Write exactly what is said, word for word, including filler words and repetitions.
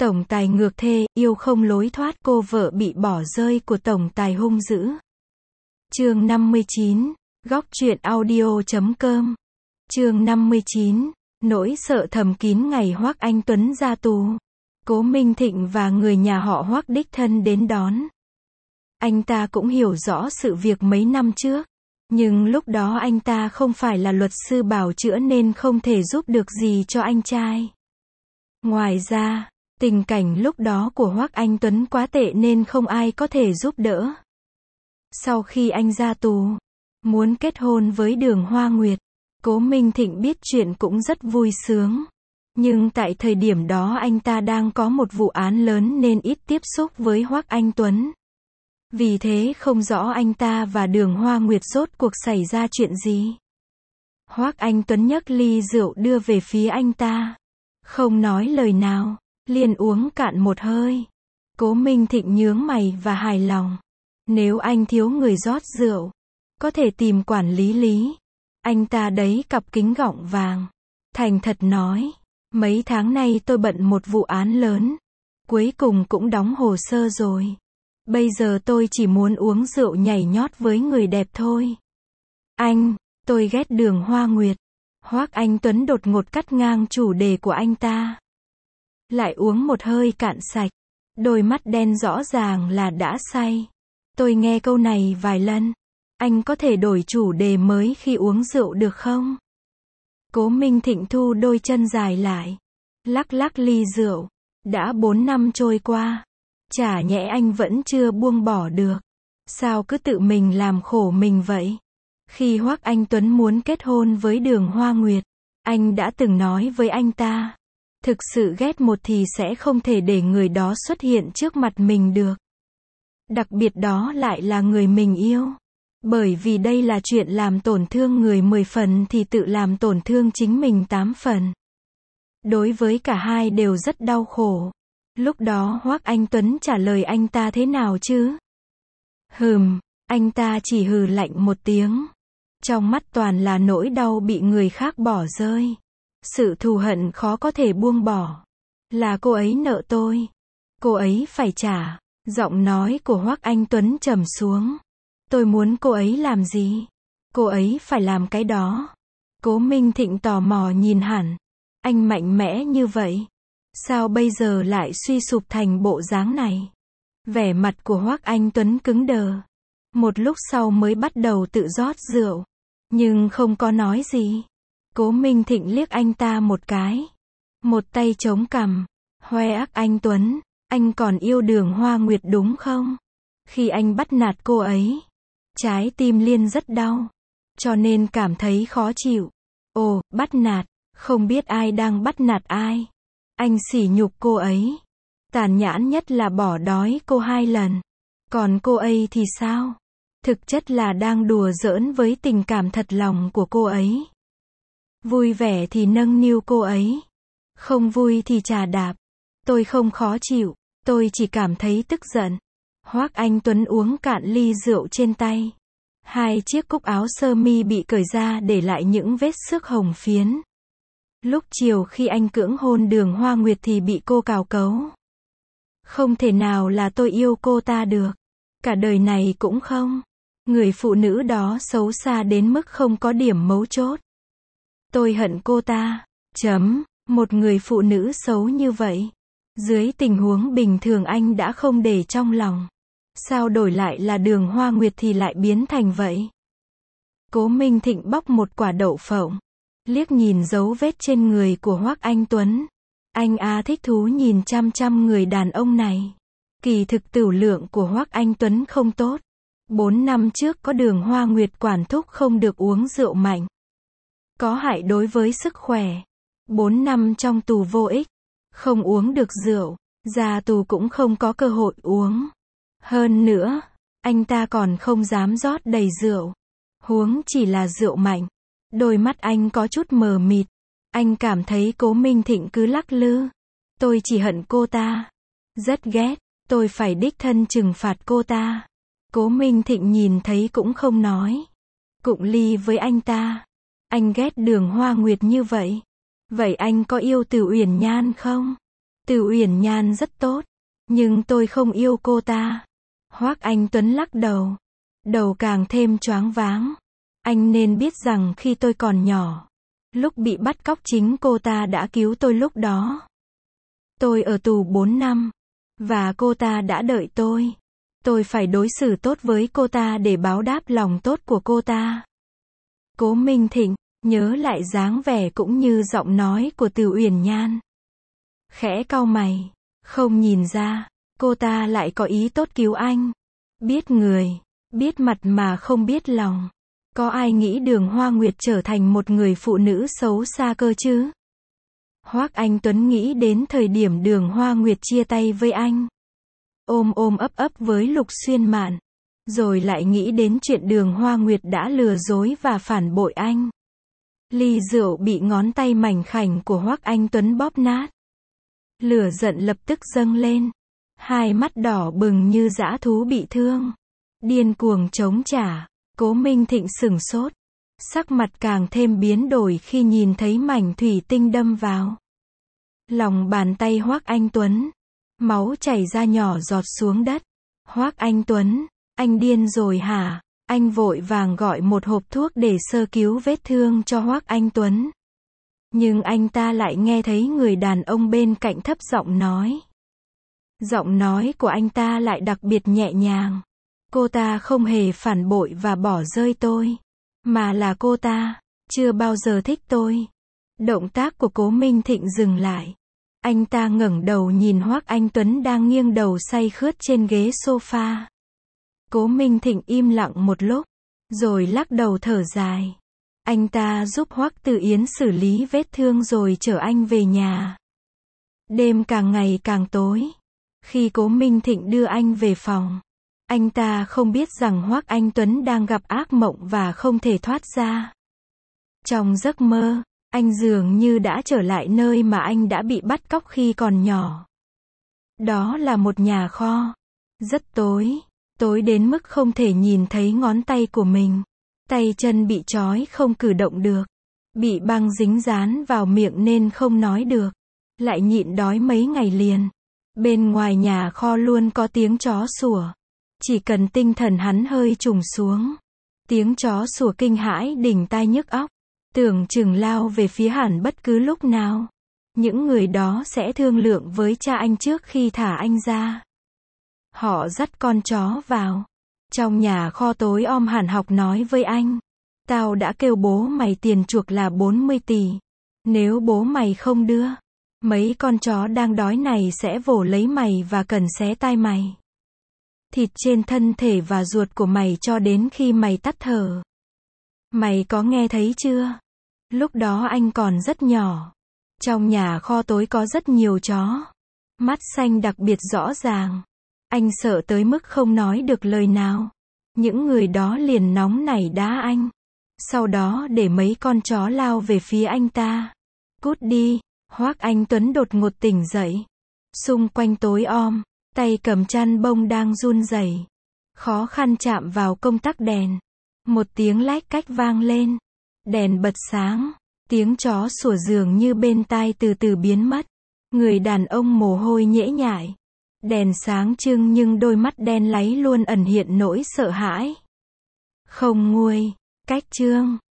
Tổng tài ngược thê, yêu không lối thoát, cô vợ bị bỏ rơi của tổng tài hung dữ. Chương năm mươi chín, góc truyện audio chấm com. Chương năm mươi chín, nỗi sợ thầm kín ngày Hoắc Anh Tuấn ra tù. Cố Minh Thịnh và người nhà họ Hoắc đích thân đến đón. Anh ta cũng hiểu rõ sự việc mấy năm trước, nhưng lúc đó anh ta không phải là luật sư bào chữa nên không thể giúp được gì cho anh trai. Ngoài ra, tình cảnh lúc đó của Hoắc Anh Tuấn quá tệ nên không ai có thể giúp đỡ. Sau khi anh ra tù, muốn kết hôn với Đường Hoa Nguyệt, Cố Minh Thịnh biết chuyện cũng rất vui sướng. Nhưng tại thời điểm đó anh ta đang có một vụ án lớn nên ít tiếp xúc với Hoắc Anh Tuấn. Vì thế không rõ anh ta và Đường Hoa Nguyệt rốt cuộc xảy ra chuyện gì. Hoắc Anh Tuấn nhấc ly rượu đưa về phía anh ta. Không nói lời nào, liền uống cạn một hơi. Cố Minh Thịnh nhướng mày và hài lòng. Nếu anh thiếu người rót rượu, có thể tìm quản lý Lý. Anh ta đấy cặp kính gọng vàng. Thành thật nói, mấy tháng nay tôi bận một vụ án lớn. Cuối cùng cũng đóng hồ sơ rồi. Bây giờ tôi chỉ muốn uống rượu nhảy nhót với người đẹp thôi. Anh, tôi ghét Đường Hoa Nguyệt. Hoắc Anh Tuấn đột ngột cắt ngang chủ đề của anh ta. Lại uống một hơi cạn sạch. Đôi mắt đen rõ ràng là đã say. Tôi nghe câu này vài lần. Anh có thể đổi chủ đề mới khi uống rượu được không? Cố Minh Thịnh thu đôi chân dài lại. Lắc lắc ly rượu. Đã bốn năm trôi qua. Chả nhẽ anh vẫn chưa buông bỏ được. Sao cứ tự mình làm khổ mình vậy? Khi Hoắc Anh Tuấn muốn kết hôn với Đường Hoa Nguyệt, anh đã từng nói với anh ta. Thực sự ghét một thì sẽ không thể để người đó xuất hiện trước mặt mình được. Đặc biệt đó lại là người mình yêu. Bởi vì đây là chuyện làm tổn thương người mười phần thì tự làm tổn thương chính mình tám phần. Đối với cả hai đều rất đau khổ. Lúc đó Hoắc Anh Tuấn trả lời anh ta thế nào chứ? Hừm, anh ta chỉ hừ lạnh một tiếng. Trong mắt toàn là nỗi đau bị người khác bỏ rơi. Sự thù hận khó có thể buông bỏ. Là cô ấy nợ tôi. Cô ấy phải trả. Giọng nói của Hoắc Anh Tuấn trầm xuống. Tôi muốn cô ấy làm gì? Cô ấy phải làm cái đó. Cố Minh Thịnh tò mò nhìn hẳn. Anh mạnh mẽ như vậy. Sao bây giờ lại suy sụp thành bộ dáng này? Vẻ mặt của Hoắc Anh Tuấn cứng đờ. Một lúc sau mới bắt đầu tự rót rượu. Nhưng không có nói gì. Cố Minh Thịnh liếc anh ta một cái. Một tay chống cằm. Hoe ác anh Tuấn. Anh còn yêu Đường Hoa Nguyệt đúng không? Khi anh bắt nạt cô ấy, trái tim Liên rất đau. Cho nên cảm thấy khó chịu. Ồ, bắt nạt. Không biết ai đang bắt nạt ai. Anh sỉ nhục cô ấy. Tàn nhẫn nhất là bỏ đói cô hai lần. Còn cô ấy thì sao? Thực chất là đang đùa giỡn với tình cảm thật lòng của cô ấy. Vui vẻ thì nâng niu cô ấy. Không vui thì chà đạp. Tôi không khó chịu. Tôi chỉ cảm thấy tức giận. Hoắc Anh Tuấn uống cạn ly rượu trên tay. Hai chiếc cúc áo sơ mi bị cởi ra để lại những vết xước hồng phiến. Lúc chiều khi anh cưỡng hôn Đường Hoa Nguyệt thì bị cô cào cấu. Không thể nào là tôi yêu cô ta được. Cả đời này cũng không. Người phụ nữ đó xấu xa đến mức không có điểm mấu chốt. Tôi hận cô ta. Chấm. Một người phụ nữ xấu như vậy. Dưới tình huống bình thường anh đã không để trong lòng. Sao đổi lại là Đường Hoa Nguyệt thì lại biến thành vậy? Cố Minh Thịnh bóc một quả đậu phộng. Liếc nhìn dấu vết trên người của Hoắc Anh Tuấn. Anh á thích thú nhìn chăm chăm người đàn ông này. Kỳ thực tửu lượng của Hoắc Anh Tuấn không tốt. Bốn năm trước có Đường Hoa Nguyệt quản thúc không được uống rượu mạnh. Có hại đối với sức khỏe. Bốn năm trong tù vô ích. Không uống được rượu. Ra tù cũng không có cơ hội uống. Hơn nữa, anh ta còn không dám rót đầy rượu. Huống chỉ là rượu mạnh. Đôi mắt anh có chút mờ mịt. Anh cảm thấy Cố Minh Thịnh cứ lắc lư. Tôi chỉ hận cô ta. Rất ghét. Tôi phải đích thân trừng phạt cô ta. Cố Minh Thịnh nhìn thấy cũng không nói. Cụng ly với anh ta. Anh ghét Đường Hoa Nguyệt như vậy. Vậy anh có yêu Từ Uyển Nhan không? Từ Uyển Nhan rất tốt, nhưng tôi không yêu cô ta. Hoắc Anh Tuấn lắc đầu. Đầu càng thêm choáng váng. Anh nên biết rằng khi tôi còn nhỏ, lúc bị bắt cóc chính cô ta đã cứu tôi lúc đó. Tôi ở tù bốn năm, và cô ta đã đợi tôi. Tôi phải đối xử tốt với cô ta để báo đáp lòng tốt của cô ta. Cố Minh Thịnh, nhớ lại dáng vẻ cũng như giọng nói của Từ Uyển Nhan. Khẽ cau mày, không nhìn ra, cô ta lại có ý tốt cứu anh. Biết người, biết mặt mà không biết lòng. Có ai nghĩ Đường Hoa Nguyệt trở thành một người phụ nữ xấu xa cơ chứ? Hoắc Anh Tuấn nghĩ đến thời điểm Đường Hoa Nguyệt chia tay với anh. Ôm ôm ấp ấp với Lục Xuyên Mạn. Rồi lại nghĩ đến chuyện Đường Hoa Nguyệt đã lừa dối và phản bội anh. Ly rượu bị ngón tay mảnh khảnh của Hoắc Anh Tuấn bóp nát. Lửa giận lập tức dâng lên. Hai mắt đỏ bừng như dã thú bị thương. Điên cuồng chống trả. Cố Minh Thịnh sửng sốt. Sắc mặt càng thêm biến đổi khi nhìn thấy mảnh thủy tinh đâm vào lòng bàn tay Hoắc Anh Tuấn. Máu chảy ra nhỏ giọt xuống đất. Hoắc Anh Tuấn, anh điên rồi hả? Anh vội vàng gọi một hộp thuốc để sơ cứu vết thương cho Hoắc Anh Tuấn. Nhưng anh ta lại nghe thấy người đàn ông bên cạnh thấp giọng nói. Giọng nói của anh ta lại đặc biệt nhẹ nhàng. Cô ta không hề phản bội và bỏ rơi tôi. Mà là cô ta chưa bao giờ thích tôi. Động tác của Cố Minh Thịnh dừng lại. Anh ta ngẩng đầu nhìn Hoắc Anh Tuấn đang nghiêng đầu say khướt trên ghế sofa. Cố Minh Thịnh im lặng một lúc, rồi lắc đầu thở dài. Anh ta giúp Hoắc Tử Yến xử lý vết thương rồi chở anh về nhà. Đêm càng ngày càng tối. Khi Cố Minh Thịnh đưa anh về phòng, anh ta không biết rằng Hoắc Anh Tuấn đang gặp ác mộng và không thể thoát ra. Trong giấc mơ, anh dường như đã trở lại nơi mà anh đã bị bắt cóc khi còn nhỏ. Đó là một nhà kho. Rất tối. Tối đến mức không thể nhìn thấy ngón tay của mình. Tay chân bị trói không cử động được. Bị băng dính dán vào miệng nên không nói được. Lại nhịn đói mấy ngày liền. Bên ngoài nhà kho luôn có tiếng chó sủa. Chỉ cần tinh thần hắn hơi trùng xuống. Tiếng chó sủa kinh hãi đỉnh tai nhức óc. Tưởng chừng lao về phía hẳn bất cứ lúc nào. Những người đó sẽ thương lượng với cha anh trước khi thả anh ra. Họ dắt con chó vào. Trong nhà kho tối om hẳn học nói với anh. Tao đã kêu bố mày tiền chuộc là bốn mươi tỷ. Nếu bố mày không đưa, mấy con chó đang đói này sẽ vồ lấy mày và cần xé tai mày. Thịt trên thân thể và ruột của mày cho đến khi mày tắt thở. Mày có nghe thấy chưa? Lúc đó anh còn rất nhỏ. Trong nhà kho tối có rất nhiều chó. Mắt xanh đặc biệt rõ ràng. Anh sợ tới mức không nói được lời nào. Những người đó liền nóng nảy đá anh. Sau đó để mấy con chó lao về phía anh ta. Cút đi. Hoắc Anh Tuấn đột ngột tỉnh dậy. Xung quanh tối om. Tay cầm chăn bông đang run rẩy. Khó khăn chạm vào công tắc đèn. Một tiếng lách cách vang lên. Đèn bật sáng. Tiếng chó sủa dường như bên tai từ từ biến mất. Người đàn ông mồ hôi nhễ nhại. Đèn sáng trưng nhưng đôi mắt đen láy luôn ẩn hiện nỗi sợ hãi. Không nguôi. Cách chương